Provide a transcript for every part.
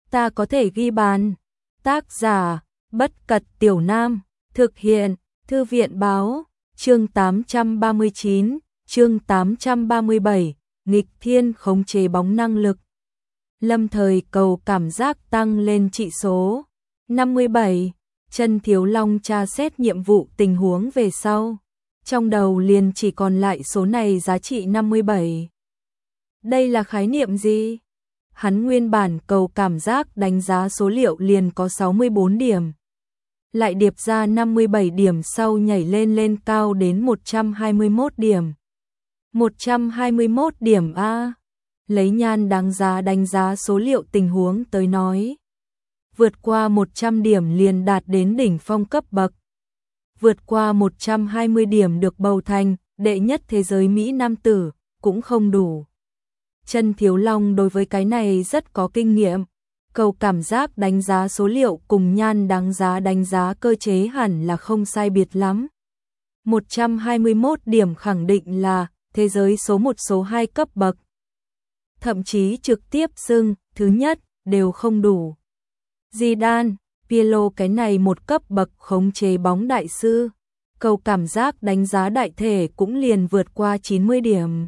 ta có thể ghi bàn. Tác giả, Bất Cật Tiểu Nam, thực hiện, Thư viện báo, chương 839, chương 837, nghịch thiên khống chế bóng năng lực. Lâm Thời cầu cảm giác tăng lên trị số 57, Chân Thiếu Long tra xét nhiệm vụ tình huống về sau. Trong đầu liền chỉ còn lại số này giá trị 57. Đây là khái niệm gì? Hắn nguyên bản cầu cảm giác đánh giá số liệu liền có 64 điểm. Lại điệp ra 57 điểm sau nhảy lên cao đến 121 điểm. 121 điểm A. Lấy nhan đáng giá đánh giá số liệu tình huống tới nói. Vượt qua 100 điểm liền đạt đến đỉnh phong cấp bậc. Vượt qua 120 điểm được bầu thành đệ nhất thế giới Mỹ nam tử, cũng không đủ. Chân Thiếu Long đối với cái này rất có kinh nghiệm. Cầu cảm giác đánh giá số liệu cùng nhan đáng giá đánh giá cơ chế hẳn là không sai biệt lắm. 121 điểm khẳng định là thế giới số 1 số 2 cấp bậc. Thậm chí trực tiếp xưng thứ nhất đều không đủ. Zidane, Pirlo cái này một cấp bậc khống chế bóng đại sư. Cầu cảm giác đánh giá đại thể cũng liền vượt qua 90 điểm.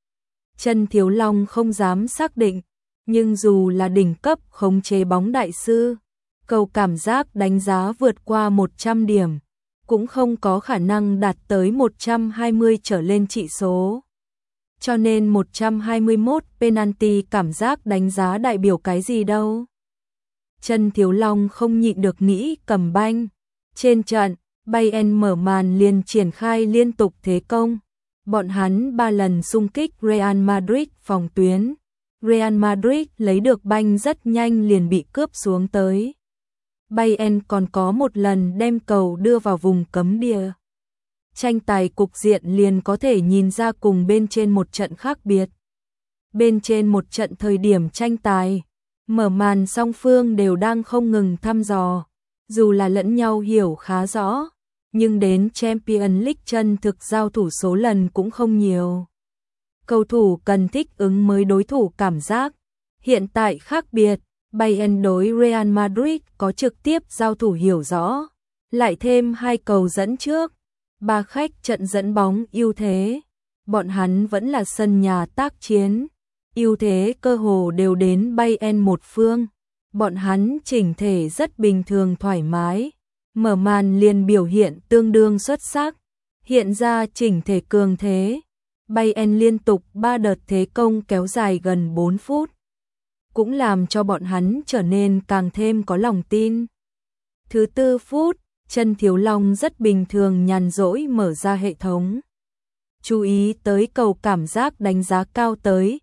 Chân Thiếu Long không dám xác định, nhưng dù là đỉnh cấp khống chế bóng đại sư, cầu cảm giác đánh giá vượt qua 100 điểm, cũng không có khả năng đạt tới 120 trở lên trị số. Cho nên 121 penalty cảm giác đánh giá đại biểu cái gì đâu. Chân Thiếu Long không nhịn được nghĩ cầm banh. Trên trận, Bayern mở màn liền triển khai liên tục thế công. Bọn hắn 3 lần xung kích Real Madrid phòng tuyến. Real Madrid lấy được banh rất nhanh liền bị cướp xuống tới. Bayern còn có một lần đem cầu đưa vào vùng cấm địa. Tranh tài cục diện liền có thể nhìn ra cùng bên trên một trận khác biệt. Bên trên một trận thời điểm tranh tài, mở màn song phương đều đang không ngừng thăm dò, dù là lẫn nhau hiểu khá rõ, nhưng đến Champions League chân thực giao thủ số lần cũng không nhiều. Cầu thủ cần thích ứng mới đối thủ cảm giác. Hiện tại khác biệt, Bayern đối Real Madrid có trực tiếp giao thủ hiểu rõ, lại thêm 2 cầu dẫn trước, 3 khách trận dẫn bóng ưu thế. Bọn hắn vẫn là sân nhà tác chiến, ưu thế cơ hồ đều đến Bayern một phương. Bọn hắn chỉnh thể rất bình thường thoải mái, mở màn liền biểu hiện tương đương xuất sắc, hiện ra chỉnh thể cường thế. Bayern liên tục 3 đợt thế công kéo dài gần 4 phút, cũng làm cho bọn hắn trở nên càng thêm có lòng tin. Thứ 4 phút, Chân Thiếu Long rất bình thường nhàn rỗi mở ra hệ thống. Chú ý tới cầu cảm giác đánh giá cao tới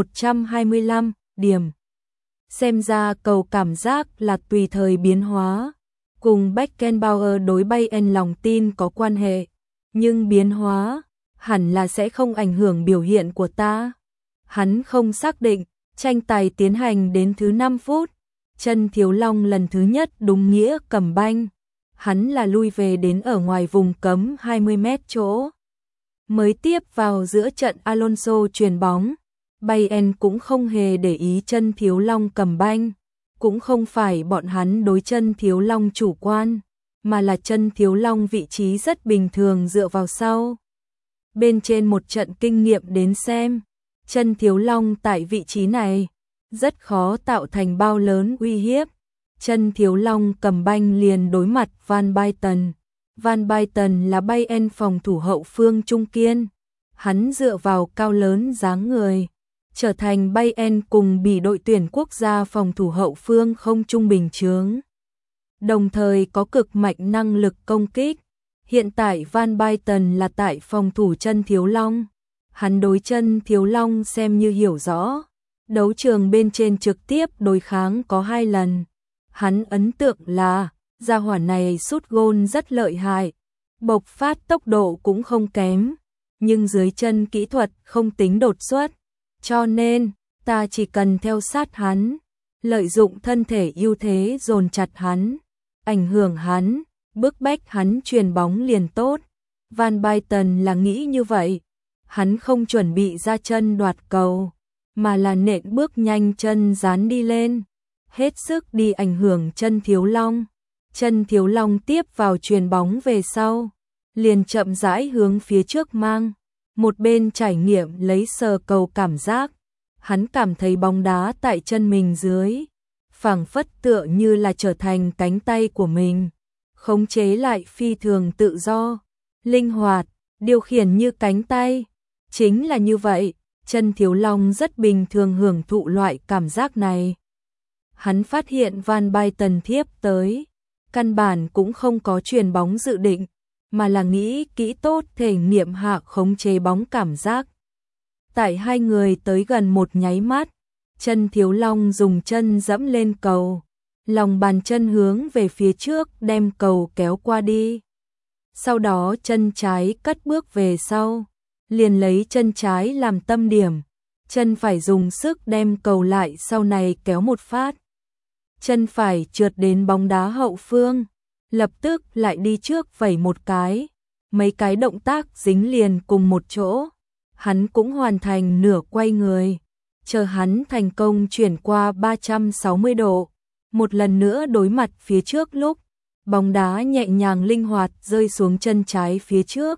125 điểm. Xem ra cầu cảm giác là tùy thời biến hóa, cùng Beckenbauer đối Bayern lòng tin có quan hệ, nhưng biến hóa hẳn là sẽ không ảnh hưởng biểu hiện của ta. Hắn không xác định. Tranh tài tiến hành đến thứ 5 phút, Chân Thiếu Long lần thứ nhất đúng nghĩa cầm banh. Hắn là lui về đến ở ngoài vùng cấm 20 mét chỗ. Mới tiếp vào giữa trận Alonso chuyền bóng. Bayern cũng không hề để ý Chân Thiếu Long cầm banh. Cũng không phải bọn hắn đối Chân Thiếu Long chủ quan, mà là Chân Thiếu Long vị trí rất bình thường dựa vào sau. Bên trên một trận kinh nghiệm đến xem, Chân Thiếu Long tại vị trí này rất khó tạo thành bao lớn uy hiếp. Chân Thiếu Long cầm banh liền đối mặt Van Basten. Van Basten là Bayern phòng thủ hậu phương trung kiên. Hắn dựa vào cao lớn dáng người, trở thành Bayern cùng bị đội tuyển quốc gia phòng thủ hậu phương không trung bình chướng. Đồng thời có cực mạnh năng lực công kích. Hiện tại Van Basten là tại phòng thủ Chân Thiếu Long. Hắn đối Chân Thiếu Long xem như hiểu rõ. Đấu trường bên trên trực tiếp đối kháng có 2 lần. Hắn ấn tượng là gia hỏa này sút gôn rất lợi hại, bộc phát tốc độ cũng không kém, nhưng dưới chân kỹ thuật không tính đột xuất. Cho nên, ta chỉ cần theo sát hắn, lợi dụng thân thể ưu thế dồn chặt hắn, ảnh hưởng hắn, bức bách hắn chuyền bóng liền tốt. Van Basten là nghĩ như vậy. Hắn không chuẩn bị ra chân đoạt cầu, mà là nện bước nhanh chân dán đi lên. hết sức đi ảnh hưởng chân Thiếu Long. Chân Thiếu Long tiếp vào chuyền bóng về sau, liền chậm rãi hướng phía trước mang, một bên trải nghiệm lấy sờ cầu cảm giác. Hắn cảm thấy bóng đá tại chân mình dưới, phảng phất tựa như là trở thành cánh tay của mình, khống chế lại phi thường tự do, linh hoạt, điều khiển như cánh tay. Chính là như vậy, chân Thiếu Long rất bình thường hưởng thụ loại cảm giác này. Hắn phát hiện Van Basten thiếp tới, căn bản cũng không có chuyền bóng dự định, mà là nghĩ kỹ tốt thể nghiệm hạ khống chế bóng cảm giác. Tại hai người tới gần một nháy mắt, chân Thiếu Long dùng chân dẫm lên cầu, lòng bàn chân hướng về phía trước đem cầu kéo qua đi. Sau đó chân trái cất bước về sau, liền lấy chân trái làm tâm điểm, chân phải dùng sức đem cầu lại sau này kéo một phát. Chân phải trượt đến bóng đá hậu phương, lập tức lại đi trước vẩy một cái, mấy cái động tác dính liền cùng một chỗ. Hắn cũng hoàn thành nửa quay người, chờ hắn thành công chuyển qua 360 độ, một lần nữa đối mặt phía trước lúc, bóng đá nhẹ nhàng linh hoạt rơi xuống chân trái phía trước.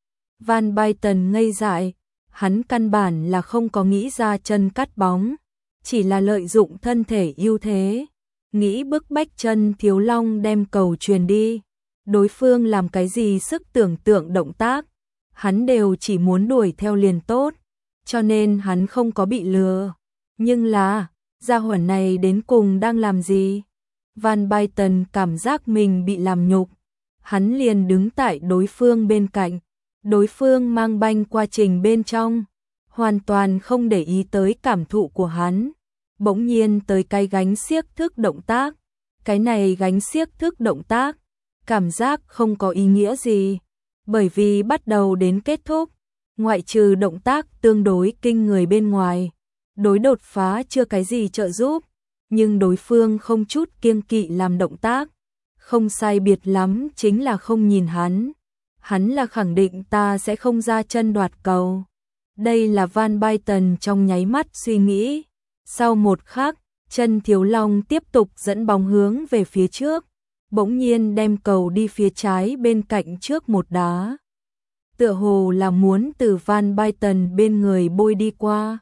Van Basten ngây dại, hắn căn bản là không có nghĩ ra chân cắt bóng, chỉ là lợi dụng thân thể ưu thế, nghĩ bức bách chân Thiếu Long đem cầu truyền đi. Đối phương làm cái gì sức tưởng tượng động tác, hắn đều chỉ muốn đuổi theo liền tốt, cho nên hắn không có bị lừa. Nhưng là, gia hỏa này đến cùng đang làm gì? Van Basten cảm giác mình bị làm nhục, hắn liền đứng tại đối phương bên cạnh, đối phương mang banh qua trình bên trong, hoàn toàn không để ý tới cảm thụ của hắn. Bỗng nhiên tới cái gánh xiếc thức động tác, cái này gánh xiếc thức động tác, cảm giác không có ý nghĩa gì, bởi vì bắt đầu đến kết thúc, ngoại trừ động tác tương đối kinh người bên ngoài, đối đột phá chưa cái gì trợ giúp, nhưng đối phương không chút kiêng kỵ làm động tác, không sai biệt lắm chính là không nhìn hắn. Hắn là khẳng định ta sẽ không ra chân đoạt cầu. Đây là Van Basten trong nháy mắt suy nghĩ. Sau một khắc, chân Thiếu Long tiếp tục dẫn bóng hướng về phía trước, bỗng nhiên đem cầu đi phía trái bên cạnh trước một đá. Tựa hồ là muốn từ Van Basten bên người bôi đi qua.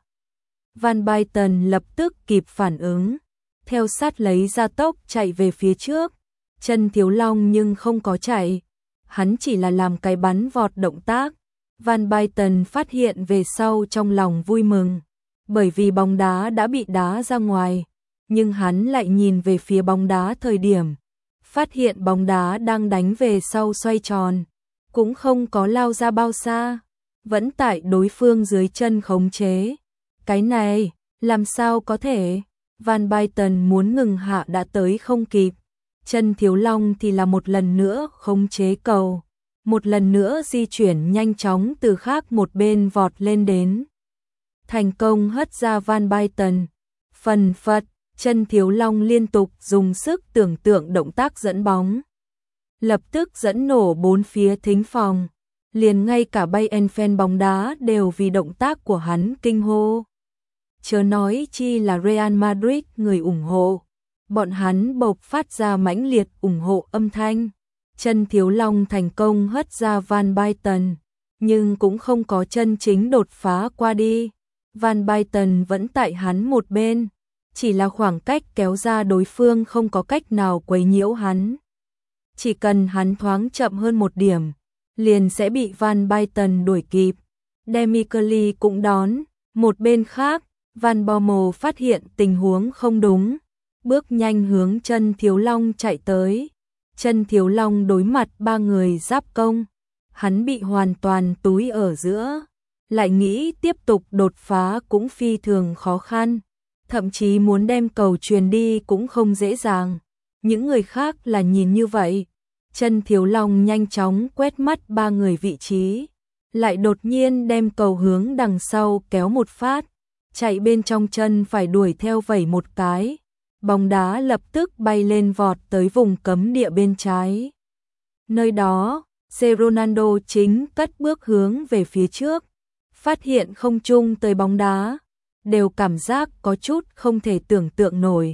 Van Basten lập tức kịp phản ứng, theo sát lấy ra tốc chạy về phía trước. Chân Thiếu Long nhưng không có chạy, hắn chỉ là làm cái bắn vọt động tác. Van Basten phát hiện về sau trong lòng vui mừng, bởi vì bóng đá đã bị đá ra ngoài, nhưng hắn lại nhìn về phía bóng đá thời điểm, phát hiện bóng đá đang đánh về sau xoay tròn, cũng không có lao ra bao xa, vẫn tại đối phương dưới chân khống chế. Cái này, làm sao có thể? Van Basten muốn ngừng hạ đã tới không kịp. Chân Thiếu Long thì là một lần nữa khống chế cầu, một lần nữa di chuyển nhanh chóng từ khác một bên vọt lên đến. Thành công hất ra Van Basten. Phần phật, chân Thiếu Long liên tục dùng sức tưởng tượng động tác dẫn bóng. Lập tức dẫn nổ bốn phía thính phòng, liền ngay cả Bayern fan bóng đá đều vì động tác của hắn kinh hô. Chớ nói chi là Real Madrid người ủng hộ, bọn hắn bộc phát ra mãnh liệt ủng hộ âm thanh. Chân Thiếu Long thành công hất ra Van Basten, nhưng cũng không có chân chính đột phá qua đi. Van Basten vẫn tại hắn một bên, chỉ là khoảng cách kéo ra đối phương không có cách nào quấy nhiễu hắn. Chỉ cần hắn thoáng chậm hơn một điểm, liền sẽ bị Van Basten đuổi kịp. Demichelis cũng đón, một bên khác, Van Bommel phát hiện tình huống không đúng, bước nhanh hướng chân Thiếu Long chạy tới. Chân Thiếu Long đối mặt ba người giáp công, hắn bị hoàn toàn túi ở giữa, lại nghĩ tiếp tục đột phá cũng phi thường khó khăn, thậm chí muốn đem cầu truyền đi cũng không dễ dàng. Những người khác là nhìn như vậy, chân Thiếu Long nhanh chóng quét mắt ba người vị trí, lại đột nhiên đem cầu hướng đằng sau kéo một phát, chạy bên trong chân phải đuổi theo vẩy một cái. Bóng đá lập tức bay lên vọt tới vùng cấm địa bên trái. Nơi đó, Ronaldo chính cất bước hướng về phía trước, phát hiện không trung tới bóng đá, đều cảm giác có chút không thể tưởng tượng nổi.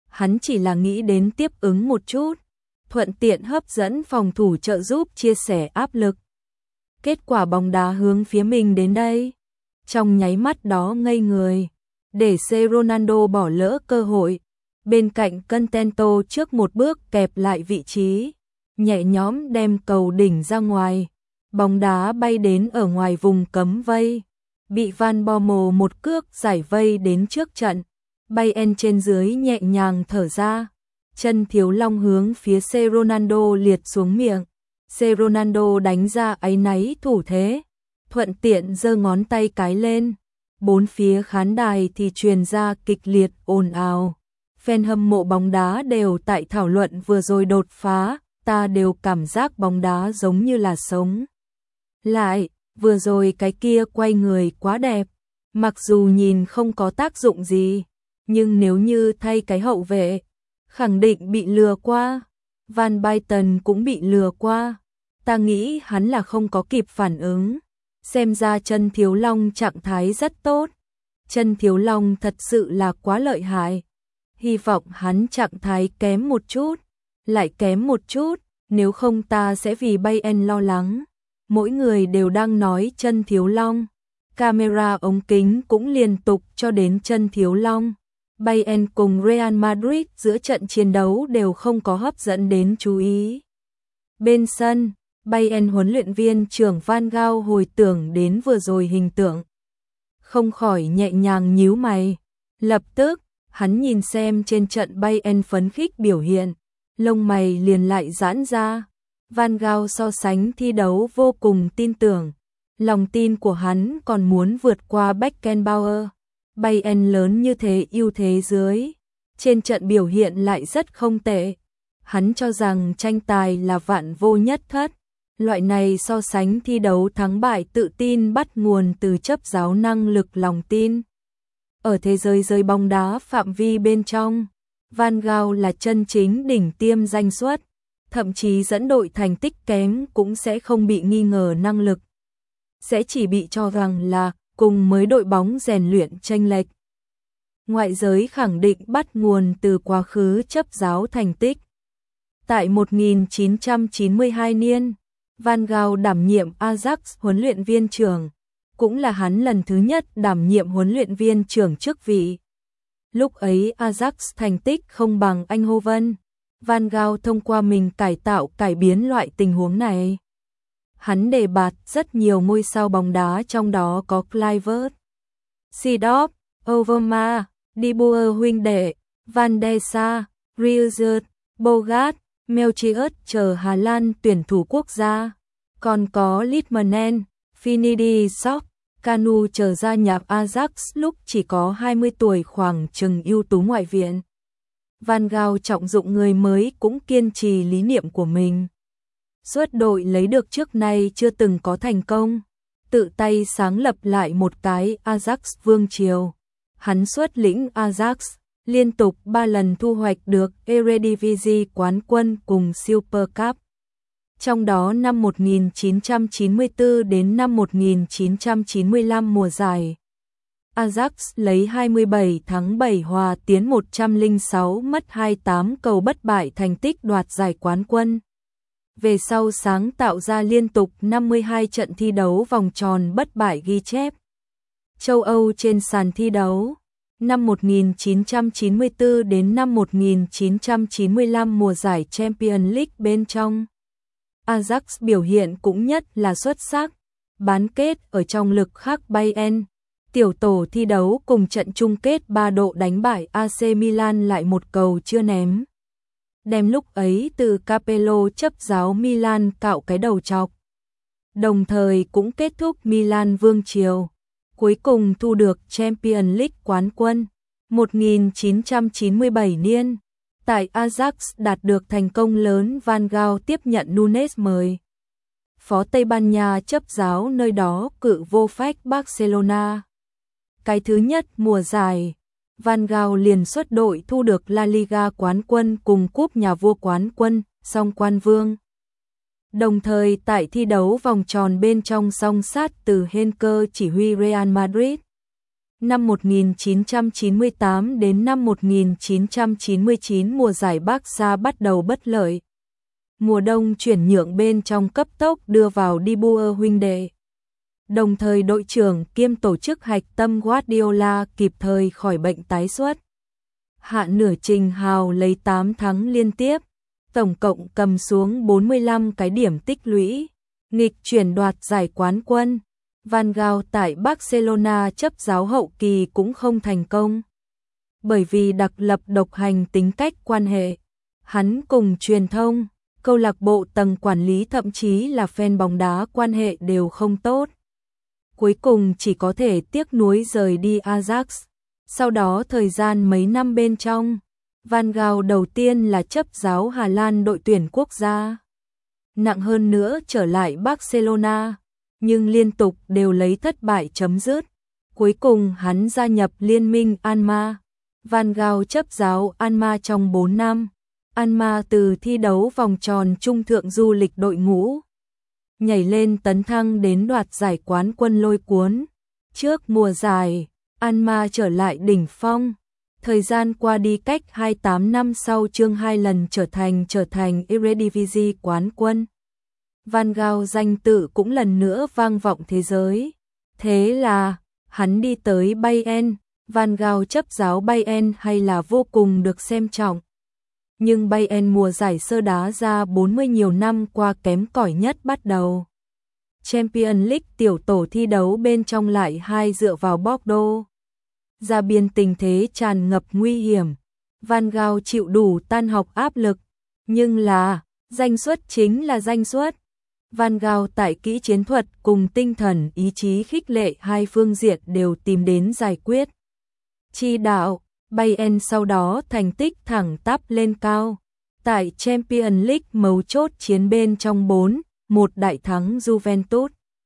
hắn chỉ là nghĩ đến tiếp ứng một chút, thuận tiện hấp dẫn phòng thủ trợ giúp chia sẻ áp lực. Kết quả bóng đá hướng phía mình đến đây. Trong nháy mắt đó ngây người, để C Ronaldo bỏ lỡ cơ hội. Bên cạnh Contento trước một bước kẹp lại vị trí, nhẹ nhõm đem cầu đỉnh ra ngoài. Bóng đá bay đến ở ngoài vùng cấm vây, bị Van Bommel một cước giải vây đến trước trận. Bayern trên dưới nhẹ nhàng thở ra, chân Thiếu Long hướng phía C Ronaldo liệt xuống miệng. C Ronaldo đánh ra áy náy thủ thế, thuận tiện giơ ngón tay cái lên. Bốn phía khán đài thì truyền ra kịch liệt ồn ào. Fan hâm mộ bóng đá đều tại thảo luận vừa rồi đột phá, ta đều cảm giác bóng đá giống như là sống lại, vừa rồi cái kia quay người quá đẹp, mặc dù nhìn không có tác dụng gì, nhưng nếu như thay cái hậu vệ, khẳng định bị lừa qua. Van Basten cũng bị lừa qua, ta nghĩ hắn là không có kịp phản ứng. Xem ra chân Thiếu Long trạng thái rất tốt, chân Thiếu Long thật sự là quá lợi hại. Hy vọng hắn trạng thái kém một chút, lại kém một chút, nếu không ta sẽ vì Bayern lo lắng. Mỗi người đều đang nói chân Thiếu Long, camera ống kính cũng liên tục cho đến chân Thiếu Long. Bayern cùng Real Madrid giữa trận chiến đấu đều không có hấp dẫn đến chú ý. Bên sân, Bayern huấn luyện viên trưởng Van Gaal hồi tưởng đến vừa rồi hình tượng, không khỏi nhẹ nhàng nhíu mày. Lập tức, hắn nhìn xem trên trận Bayern phấn khích biểu hiện, lông mày liền lại giãn ra. Van Gaal so sánh thi đấu vô cùng tin tưởng, lòng tin của hắn còn muốn vượt qua Beckenbauer. Bayern lớn như thế ưu thế dưới, trên trận biểu hiện lại rất không tệ. Hắn cho rằng tranh tài là vạn vô nhất thất. Loại này so sánh thi đấu thắng bại tự tin bắt nguồn từ chấp giáo năng lực lòng tin. Ở thế giới giới bóng đá phạm vi bên trong, Van Gaal là chân chính đỉnh tiêm danh xuất, thậm chí dẫn đội thành tích kém cũng sẽ không bị nghi ngờ năng lực, sẽ chỉ bị cho rằng là cùng mới đội bóng rèn luyện chênh lệch. Ngoại giới khẳng định bắt nguồn từ quá khứ chấp giáo thành tích. Tại 1992 niên, Van Gaal đảm nhiệm Ajax huấn luyện viên trưởng, cũng là hắn lần thứ nhất đảm nhiệm huấn luyện viên trưởng chức vị. Lúc ấy Ajax thành tích không bằng Eindhoven, Van Gaal thông qua mình cải tạo cải biến loại tình huống này. Hắn đề bạt rất nhiều ngôi sao bóng đá, trong đó có Kluivert, Seedorf, Overmars, De Boer huynh đệ, Van der Sar, Rieuert, Bogarts, Melchior chờ Hà Lan tuyển thủ quốc gia, còn có Litmanen, Finidi Sok, Kanu chờ gia nhập Ajax lúc chỉ có 20 tuổi, khoảng chừng ưu tú ngoại viện. Van Gaal trọng dụng người mới cũng kiên trì lý niệm của mình. Suốt đội lấy được trước nay chưa từng có thành công, tự tay sáng lập lại một cái Ajax vương triều. Hắn xuất lĩnh Ajax liên tục 3 lần thu hoạch được Eredivisie quán quân cùng Super Cup. Trong đó năm 1994 đến năm 1995 mùa giải, Ajax lấy 27 thắng 7 hòa tiến 106 mất 28 cầu bất bại thành tích đoạt giải quán quân. Về sau sáng tạo ra liên tục 52 trận thi đấu vòng tròn bất bại ghi chép châu Âu trên sàn thi đấu. Năm 1994 đến năm 1995 mùa giải Champions League bên trong, Ajax biểu hiện cũng nhất là xuất sắc. Bán kết ở trong lực khắc Bayern, tiểu tổ thi đấu cùng trận chung kết 3 độ đánh bại AC Milan lại một cầu chưa ném. Đem lúc ấy từ Capello chấp giáo Milan cạo cái đầu chọc. Đồng thời cũng kết thúc Milan vương triều, cuối cùng thu được Champions League quán quân. 1997 niên, tại Ajax đạt được thành công lớn, Van Gaal tiếp nhận Nunes mời. Phó Tây Ban Nha chấp giáo nơi đó cự vô phách Barcelona. Cái thứ nhất mùa giải, Van Gaal liền xuất đội thu được La Liga quán quân cùng cúp nhà vua quán quân, song quan vương. Đồng thời tại thi đấu vòng tròn bên trong song sát từ Henke chỉ huy Real Madrid. Năm 1998 đến năm 1999 mùa giải Barca bắt đầu bất lợi. Mùa đông chuyển nhượng bên trong cấp tốc đưa vào De Boer huynh đệ. Đồng thời đội trưởng kiêm tổ chức hạch tâm Guardiola kịp thời khỏi bệnh tái xuất. Hạ nửa trình hào lấy 8 thắng liên tiếp, tổng cộng cầm xuống 45 cái điểm tích lũy, nghịch chuyển đoạt giải quán quân. Van Gaal tại Barcelona chấp giáo hậu kỳ cũng không thành công. Bởi vì đặc lập độc hành tính cách quan hệ, hắn cùng truyền thông, câu lạc bộ tầng quản lý thậm chí là fan bóng đá quan hệ đều không tốt. Cuối cùng chỉ có thể tiếc nuối rời đi Ajax. Sau đó thời gian mấy năm bên trong, Van Gaal đầu tiên là chấp giáo Hà Lan đội tuyển quốc gia. Nặng hơn nữa trở lại Barcelona, nhưng liên tục đều lấy thất bại chấm dứt. Cuối cùng hắn gia nhập liên minh Alma. Van Gaal chấp giáo Alma trong 4 năm. Alma từ thi đấu vòng tròn trung thượng du lịch đội ngũ, nhảy lên tấn thăng đến đoạt giải quán quân lôi cuốn. Trước mùa giải, Alma trở lại đỉnh phong. Thời gian qua đi cách 28 năm sau chương 2 lần trở thành Eredivisie quán quân. Van Gaal danh tự cũng lần nữa vang vọng thế giới. Thế là, hắn đi tới Bayern. Van Gaal chấp giáo Bayern hay là vô cùng được xem trọng. Nhưng Bayern mùa giải sơ đá ra 40 nhiều năm qua kém cỏi nhất bắt đầu. Champions League tiểu tổ thi đấu bên trong lại hai dựa vào Bordeaux. Ra biên tình thế tràn ngập nguy hiểm. Van Gaal chịu đủ tan học áp lực. Nhưng là, danh suất chính là danh suất. Van Gaal tại kỹ chiến thuật cùng tinh thần ý chí khích lệ hai phương diện đều tìm đến giải quyết. Chi đạo, Bayern sau đó thành tích thẳng tắp lên cao. Tại Champions League mấu chốt chiến bên trong 4-1 đại thắng Juventus.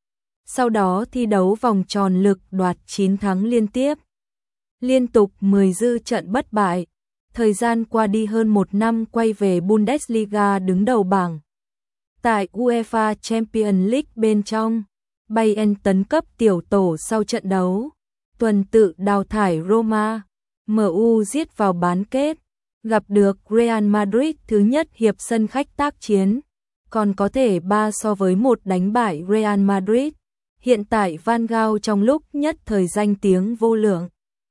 Sau đó thi đấu vòng tròn lực đoạt 9 thắng liên tiếp. Liên tục 10 dư trận bất bại. Thời gian qua đi hơn 1 năm quay về Bundesliga đứng đầu bảng. Tại UEFA Champions League bên trong, Bayern tấn cấp tiểu tổ sau trận đấu. Tuần tự đào thải Roma, MU giết vào bán kết, gặp được Real Madrid thứ nhất hiệp sân khách tác chiến, còn có thể 3-1 đánh bại Real Madrid. Hiện tại Van Gaal trong lúc nhất thời danh tiếng vô lượng.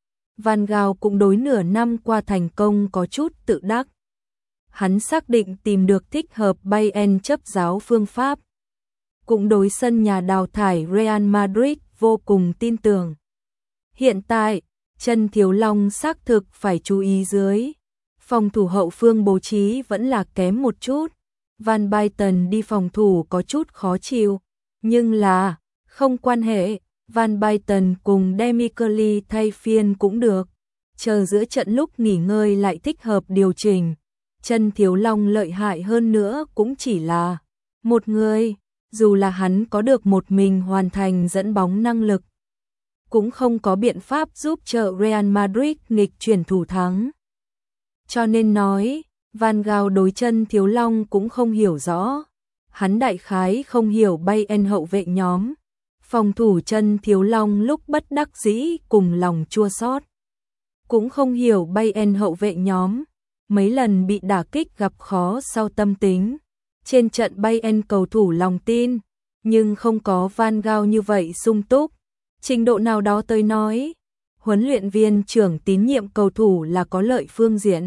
Van Gaal cũng đối nửa năm qua thành công có chút tự đắc. Hắn xác định tìm được thích hợp Bayern chấp giáo phương pháp. Cũng đối sân nhà đào thải Real Madrid vô cùng tin tưởng. Hiện tại, Trần Thiếu Long xác thực phải chú ý dưới. Phòng thủ hậu phương bố trí vẫn là kém một chút. Van Basten đi phòng thủ có chút khó chịu. Nhưng là, không quan hệ, Van Basten cùng Demichelis thay phiên cũng được. Chờ giữa trận lúc nghỉ ngơi lại thích hợp điều chỉnh. Trần Thiếu Long lợi hại hơn nữa cũng chỉ là một người, dù là hắn có được một mình hoàn thành dẫn bóng năng lực, cũng không có biện pháp giúp trợ Real Madrid nghịch chuyển thủ thắng. Cho nên nói, Van Gaal đối Trần Thiếu Long cũng không hiểu rõ. Hắn đại khái không hiểu Bayern hậu vệ nhóm. Phòng thủ Trần Thiếu Long lúc bất đắc dĩ cùng lòng chua xót. Cũng không hiểu Bayern hậu vệ nhóm. Mấy lần bị đả kích gặp khó sau tâm tính. Trên trận Bayern cầu thủ lòng tin, nhưng không có Van Gaal như vậy sung túc. Trình độ nào đó tôi nói, huấn luyện viên trưởng tín nhiệm cầu thủ là có lợi phương diện.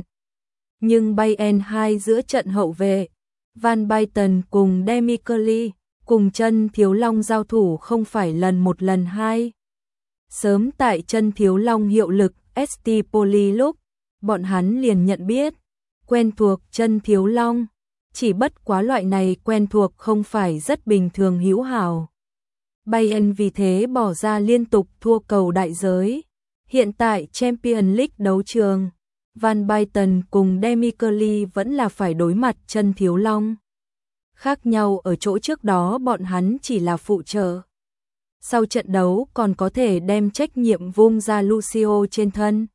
Nhưng Bayern hai giữa trận hậu vệ, Van Basten cùng Demichelis, cùng Trần Thiếu Long giao thủ không phải lần một lần hai. Sớm tại Trần Thiếu Long hiệu lực Estipoli lúc, bọn hắn liền nhận biết, quen thuộc Trần Thiếu Long. Chỉ bất quá loại này quen thuộc không phải rất bình thường hữu hảo. Bayern vì thế bỏ ra liên tục thua cầu đại giới. Hiện tại Champions League đấu trường, Van Basten cùng Demichelis vẫn là phải đối mặt Trần Thiếu Long. Khác nhau ở chỗ trước đó bọn hắn chỉ là phụ trợ. Sau trận đấu còn có thể đem trách nhiệm vung ra Lucio trên thân.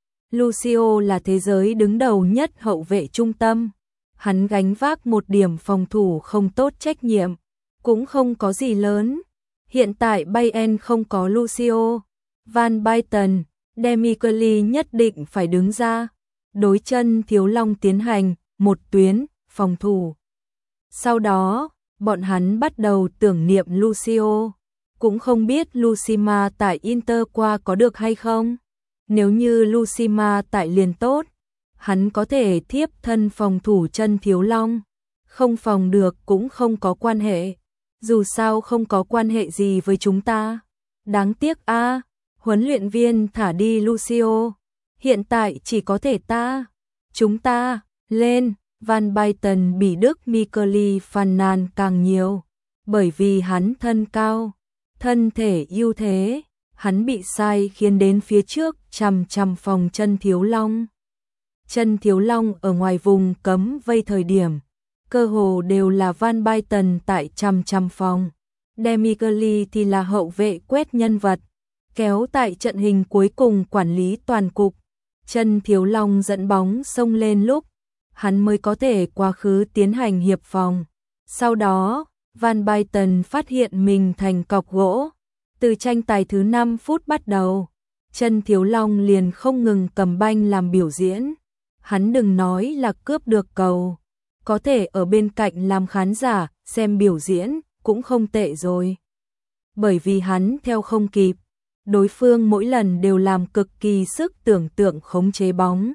Lucio là thế giới đứng đầu nhất hậu vệ trung tâm. Hắn gánh vác một điểm phòng thủ không tốt trách nhiệm, cũng không có gì lớn. Hiện tại Bayern không có Lucio, Van Basten, Demichelis nhất định phải đứng ra, đối chân Thiếu Long tiến hành một tuyến phòng thủ. Sau đó, bọn hắn bắt đầu tưởng niệm Lucio, cũng không biết Lucima tại Inter qua có được hay không. Nếu như Lucima tại liền tốt, hắn có thể thiếp thân phòng thủ chân Thiếu Long, không phòng được cũng không có quan hệ, dù sao không có quan hệ gì với chúng ta. Đáng tiếc a, huấn luyện viên thả đi Lucio, hiện tại chỉ có thể chúng ta, lên. Van Basten bị Đức Michelis phàn nàn càng nhiều, bởi vì hắn thân cao, thân thể ưu thế, hắn bị sai khiến đến phía trước chằm phòng chân Thiếu Long. Chân Thiếu Long ở ngoài vùng cấm vây thời điểm, cơ hồ đều là Van Basten tại chằm phòng. Demichelis thì là hậu vệ quét nhân vật, kéo tại trận hình cuối cùng quản lý toàn cục. Chân Thiếu Long dẫn bóng xông lên lúc, hắn mới có thể quá khứ tiến hành hiệp phòng. Sau đó, Van Basten phát hiện mình thành cọc gỗ. Từ tranh tài thứ 5 phút bắt đầu, chân Thiếu Long liền không ngừng cầm banh làm biểu diễn. Hắn đừng nói là cướp được cầu, có thể ở bên cạnh làm khán giả xem biểu diễn cũng không tệ rồi. Bởi vì hắn theo không kịp, đối phương mỗi lần đều làm cực kỳ sức tưởng tượng khống chế bóng,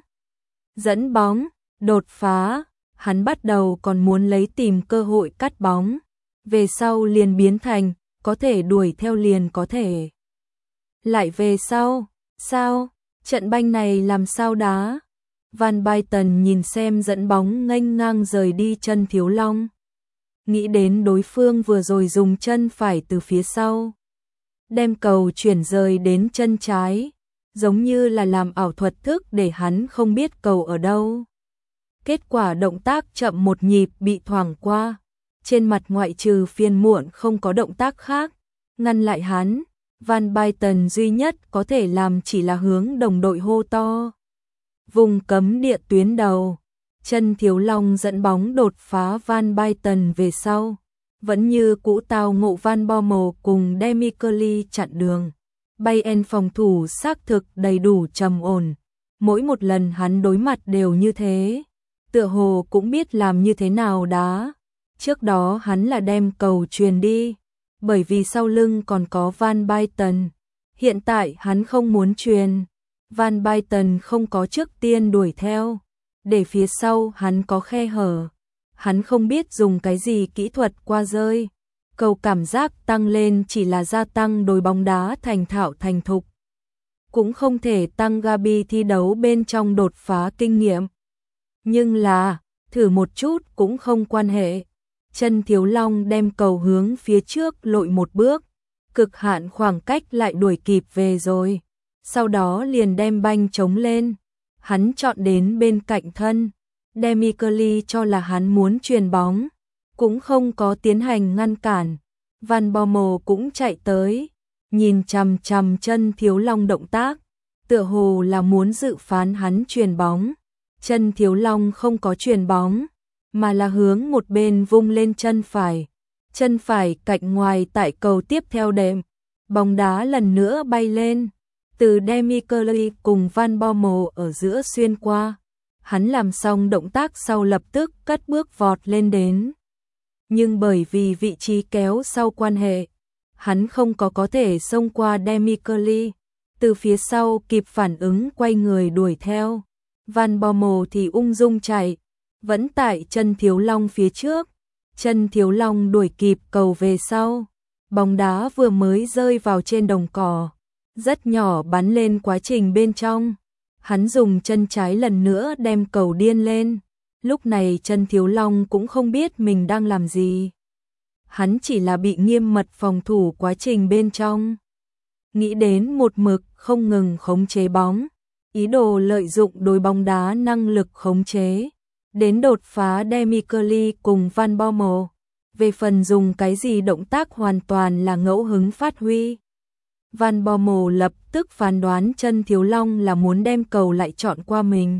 dẫn bóng, đột phá. Hắn bắt đầu còn muốn lấy tìm cơ hội cắt bóng, về sau liền biến thành có thể đuổi theo liền có thể lại về sau. Sao, trận banh này làm sao đá? Van Basten nhìn xem dẫn bóng nghênh ngang rời đi chân Thiếu Long, nghĩ đến đối phương vừa rồi dùng chân phải từ phía sau đem cầu chuyển rời đến chân trái, giống như là làm ảo thuật thức để hắn không biết cầu ở đâu. Kết quả động tác chậm một nhịp bị thoảng qua, trên mặt ngoại trừ phiền muộn không có động tác khác ngăn lại hắn. Van Basten duy nhất có thể làm chỉ là hướng đồng đội hô to. Vùng cấm địa tuyến đầu, chân Thiếu Long dẫn bóng đột phá Van Basten về sau, vẫn như cũ tao ngộ Van Bommel cùng Demichelis chặn đường. Bayern phòng thủ xác thực đầy đủ trầm ổn, mỗi một lần hắn đối mặt đều như thế, tựa hồ cũng biết làm như thế nào đá. Trước đó hắn là đem cầu truyền đi, bởi vì sau lưng còn có Van Basten. Hiện tại hắn không muốn truyền, Van Basten không có trước tiên đuổi theo, để phía sau hắn có khe hở. Hắn không biết dùng cái gì kỹ thuật qua rơi, cầu cảm giác tăng lên chỉ là gia tăng đối bóng đá thành thạo thành thục, cũng không thể tăng Gabi thi đấu bên trong đột phá kinh nghiệm. Nhưng là, thử một chút cũng không quan hệ. Chân Thiếu Long đem cầu hướng phía trước lội một bước, cực hạn khoảng cách lại đuổi kịp về rồi. Sau đó liền đem banh chống lên, hắn chọn đến bên cạnh thân. Demichelis cho là hắn muốn chuyền bóng, cũng không có tiến hành ngăn cản. Van Bommel cũng chạy tới, nhìn chằm chân Thiếu Long động tác, tựa hồ là muốn dự phán hắn chuyền bóng. Chân Thiếu Long không có chuyền bóng, mà là hướng một bên vung lên chân phải. Chân phải cạnh ngoài tại cầu tiếp theo đệm, bóng đá lần nữa bay lên, từ Demichelis cùng Van Bommel ở giữa xuyên qua. Hắn làm xong động tác sau lập tức cất bước vọt lên đến. Nhưng bởi vì vị trí kéo sau quan hệ, hắn không có thể xông qua Demichelis, từ phía sau kịp phản ứng quay người đuổi theo. Van Bommel thì ung dung chạy, vẫn tại chân Thiếu Long phía trước. Chân Thiếu Long đuổi kịp cầu về sau, bóng đá vừa mới rơi vào trên đồng cỏ, rất nhỏ bắn lên quá trình bên trong. Hắn dùng chân trái lần nữa đem cầu điên lên. Lúc này chân Thiếu Long cũng không biết mình đang làm gì, hắn chỉ là bị nghiêm mật phòng thủ quá trình bên trong, nghĩ đến một mực không ngừng khống chế bóng, ý đồ lợi dụng đối bóng đá năng lực khống chế đến đột phá Demichelis cùng Van Bommel. Về phần dùng cái gì động tác hoàn toàn là ngẫu hứng phát huy. Van Bommel lập tức phán đoán chân Thiếu Long là muốn đem cầu lại chọn qua mình.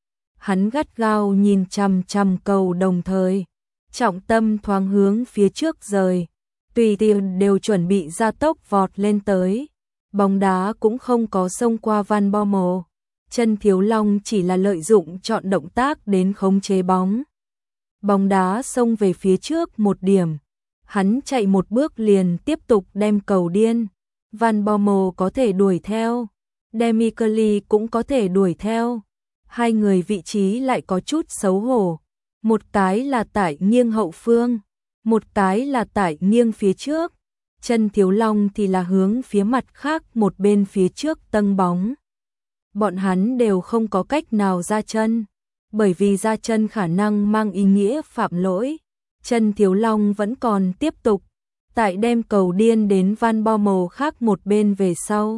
Hắn gắt gao nhìn chằm cầu, đồng thời trọng tâm thoáng hướng phía trước rời, tùy tiện đều chuẩn bị gia tốc vọt lên tới. bóng đá cũng không có xông qua Van Bommel. Chân Thiếu Long chỉ là lợi dụng chọn động tác đến khống chế bóng. Bóng đá xông về phía trước một điểm, hắn chạy một bước liền tiếp tục đem cầu điên. Van Bommel có thể đuổi theo, Demichelis cũng có thể đuổi theo. Hai người vị trí lại có chút xấu hổ, một cái là tại nghiêng hậu phương, một cái là tại nghiêng phía trước. Chân Thiếu Long thì là hướng phía mặt khác một bên phía trước tâng bóng. Bọn hắn đều không có cách nào ra chân, bởi vì ra chân khả năng mang ý nghĩa phạm lỗi. Chân Thiếu Long vẫn còn tiếp tục, tại đem cầu điên đến Van Bommel khác một bên về sau.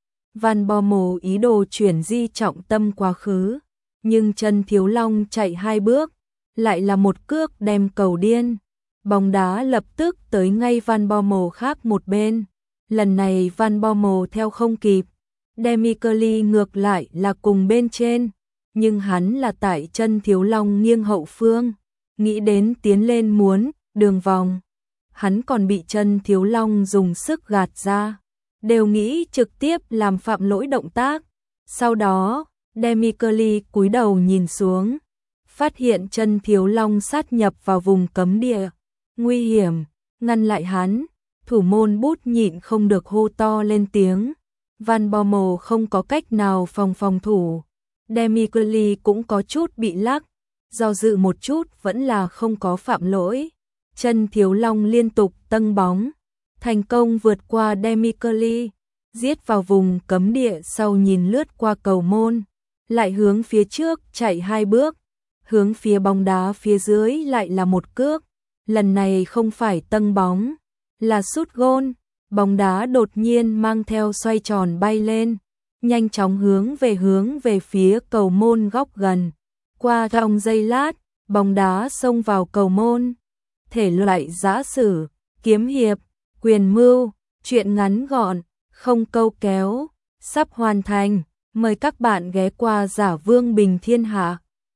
Van Bommel ý đồ chuyển di trọng tâm quá khứ, nhưng Chân Thiếu Long chạy hai bước, lại là một cước đem cầu điên. Bóng đá lập tức tới ngay Van Bommel khác một bên. Lần này Van Bommel theo không kịp, Demichelis ngược lại là cùng bên trên, nhưng hắn là tại Chân Thiếu Long nghiêng hậu phương, nghĩ đến tiến lên muốn đường vòng. Hắn còn bị Chân Thiếu Long dùng sức gạt ra, đều nghĩ trực tiếp làm phạm lỗi động tác. Sau đó, Demichelis cúi đầu nhìn xuống, phát hiện Chân Thiếu Long sát nhập vào vùng cấm địa. Nguy hiểm, ngăn lại hắn, thủ môn Bút nhịn không được hô to lên tiếng. Van Bommel không có cách nào phòng thủ. Demichelis cũng có chút bị lắc, do dự một chút vẫn là không có phạm lỗi. Chân Thiếu Long liên tục tâng bóng, thành công vượt qua Demichelis, giết vào vùng cấm địa sau nhìn lướt qua cầu môn, lại hướng phía trước chạy hai bước, hướng phía bóng đá phía dưới lại là một cước. Lần này không phải tâng bóng, là sút gôn. Bóng đá đột nhiên mang theo xoay tròn bay lên, nhanh chóng hướng về phía cầu môn góc gần. Qua trong giây lát, bóng đá xông vào cầu môn. Thể loại giã sử, kiếm hiệp, quyền mưu, truyện ngắn gọn, không câu kéo, sắp hoàn thành. Mời các bạn ghé qua Giả Vương Bình Thiên Hạ.